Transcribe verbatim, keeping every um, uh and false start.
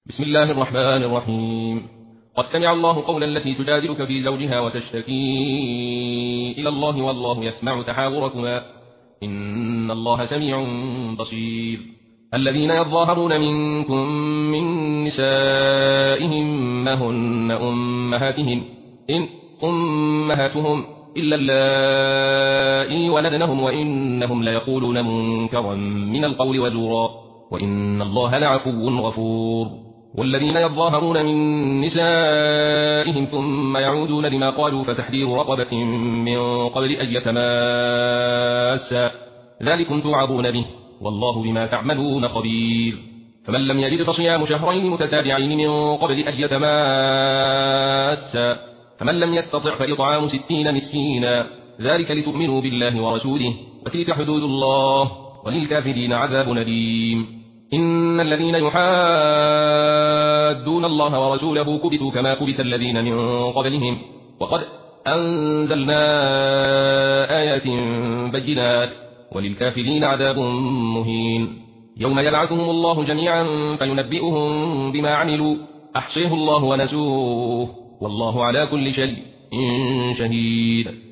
بسم الله الرحمن الرحيم. قد سمع الله قول التي تجادلك في زوجها وتشتكي إلى الله والله يسمع تحاوركما إن الله سميع بصير. الذين يظاهرون منكم من نسائهم ما هن أمهاتهم إن أمهاتهم إلا اللائي ولدنهم وإنهم ليقولون منكرا من القول وزورا وإن الله لعفو غفور. والذين يظاهرون من نسائهم ثم يعودون لما قالوا فتحرير رقبة من قبل أن يتماسا ذلكم توعظون به والله بما تعملون خبير. فمن لم يجد فصيام شهرين متتابعين من قبل أن يتماسا فمن لم يستطع فإطعام ستين مسكينا ذلك لتؤمنوا بالله ورسوله وتلك حدود الله وللكافرين عذاب أليم. إن الذين يحادون الله ورسوله كبتوا كما كبت الذين من قبلهم وقد أنزلنا آيات بينات وللكافرين عذاب مهين. يوم يبعثهم الله جميعا فينبئهم بما عملوا أحصيه الله ونسوه والله على كل شيء شهيد.